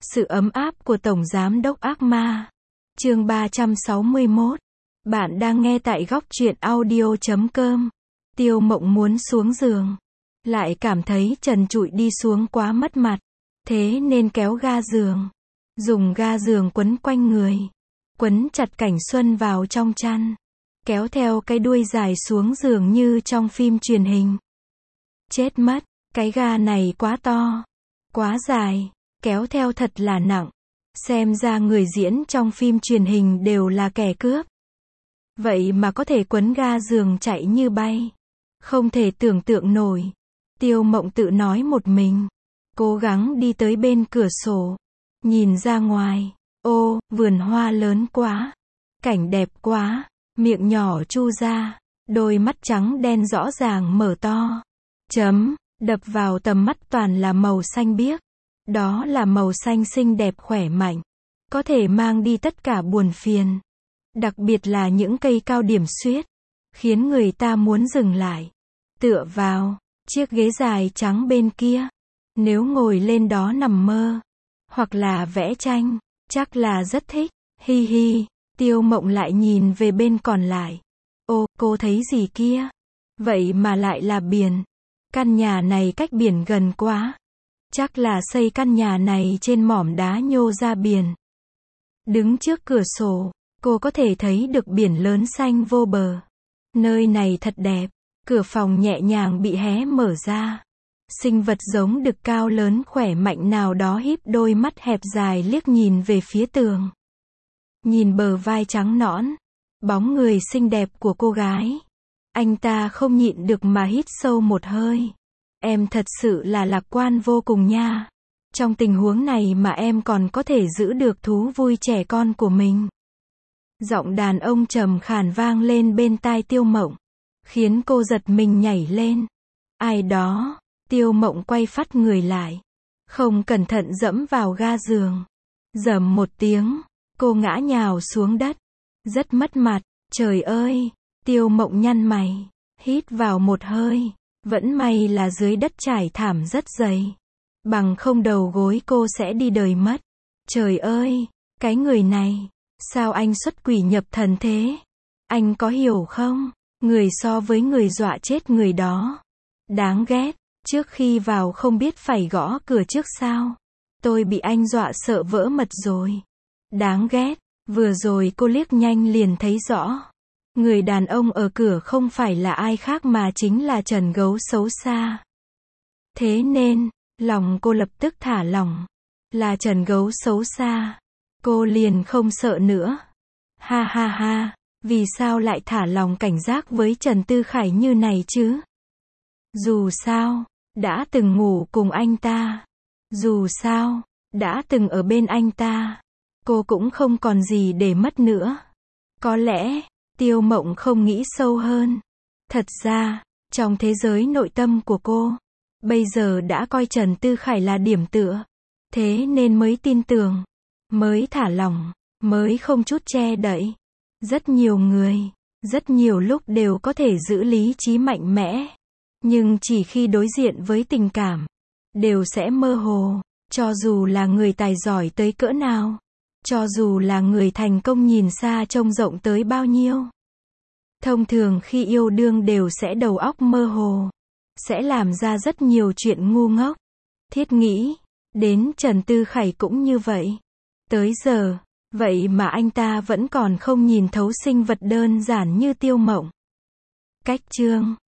Sự ấm áp của Tổng Giám đốc ác ma. Chương 361. Bạn đang nghe tại góc truyện audio.com. Tiêu Mộng muốn xuống giường, lại cảm thấy trần trụi đi xuống quá mất mặt, thế nên kéo ga giường, dùng ga giường quấn quanh người, quấn chặt Cảnh Xuân vào trong chăn, kéo theo cái đuôi dài xuống giường như trong phim truyền hình. Chết mất, cái ga này quá to, quá dài, kéo theo thật là nặng. Xem ra người diễn trong phim truyền hình đều là kẻ cướp. Vậy mà có thể quấn ga giường chạy như bay. Không thể tưởng tượng nổi. Tiêu Mộng tự nói một mình. Cố gắng đi tới bên cửa sổ. Nhìn ra ngoài. Ô, vườn hoa lớn quá. Cảnh đẹp quá. Miệng nhỏ chu ra. Đôi mắt trắng đen rõ ràng mở to. Đập vào tầm mắt toàn là màu xanh biếc. Đó là màu xanh xinh đẹp khỏe mạnh. Có thể mang đi tất cả buồn phiền. Đặc biệt là những cây cao điểm xuyết. Khiến người ta muốn dừng lại. Tựa vào chiếc ghế dài trắng bên kia. Nếu ngồi lên đó nằm mơ. Hoặc là vẽ tranh. Chắc là rất thích. Hi hi. Tiêu Mộng lại nhìn về bên còn lại. Ô, cô thấy gì kia? Vậy mà lại là biển. Căn nhà này cách biển gần quá. Chắc là xây căn nhà này trên mỏm đá nhô ra biển. Đứng trước cửa sổ, cô có thể thấy được biển lớn xanh vô bờ. Nơi này thật đẹp. Cửa phòng nhẹ nhàng bị hé mở ra. Sinh vật giống đực cao lớn khỏe mạnh nào đó híp đôi mắt hẹp dài liếc nhìn về phía tường. Nhìn bờ vai trắng nõn, bóng người xinh đẹp của cô gái. Anh ta không nhịn được mà hít sâu một hơi. Em thật sự là lạc quan vô cùng nha. Trong tình huống này mà em còn có thể giữ được thú vui trẻ con của mình. Giọng đàn ông trầm khàn vang lên bên tai Tiêu Mộng, khiến cô giật mình nhảy lên. Ai đó? Tiêu Mộng quay phắt người lại, không cẩn thận dẫm vào ga giường. Rầm một tiếng, cô ngã nhào xuống đất. Rất mất mặt. Trời ơi! Tiêu Mộng nhăn mày, hít vào một hơi. Vẫn may là dưới đất trải thảm rất dày. Bằng không đầu gối cô sẽ đi đời mất. Trời ơi! Cái người này, sao anh xuất quỷ nhập thần thế? Anh có hiểu không? Người so với người dọa chết người đó. Đáng ghét. Trước khi vào không biết phải gõ cửa trước sao? Tôi bị anh dọa sợ vỡ mật rồi. Đáng ghét. Vừa rồi cô liếc nhanh liền thấy rõ. Người đàn ông ở cửa không phải là ai khác mà chính là Trần Gấu xấu xa. Thế nên, lòng cô lập tức thả lỏng. Là Trần Gấu xấu xa. Cô liền không sợ nữa. Ha ha ha, vì sao lại thả lòng cảnh giác với Trần Tư Khải như này chứ? Dù sao, đã từng ngủ cùng anh ta. Dù sao, đã từng ở bên anh ta. Cô cũng không còn gì để mất nữa. Có lẽ, Tiêu Mộng không nghĩ sâu hơn. Thật ra, trong thế giới nội tâm của cô, bây giờ đã coi Trần Tư Khải là điểm tựa. Thế nên mới tin tưởng, mới thả lỏng, mới không chút che đậy. Rất nhiều người, rất nhiều lúc đều có thể giữ lý trí mạnh mẽ. Nhưng chỉ khi đối diện với tình cảm, đều sẽ mơ hồ. Cho dù là người tài giỏi tới cỡ nào. Cho dù là người thành công nhìn xa trông rộng tới bao nhiêu. Thông thường khi yêu đương đều sẽ đầu óc mơ hồ. Sẽ làm ra rất nhiều chuyện ngu ngốc. Thiết nghĩ, đến Trần Tư Khải cũng như vậy. Tới giờ, vậy mà anh ta vẫn còn không nhìn thấu sinh vật đơn giản như Tiêu Mộng. Cách chương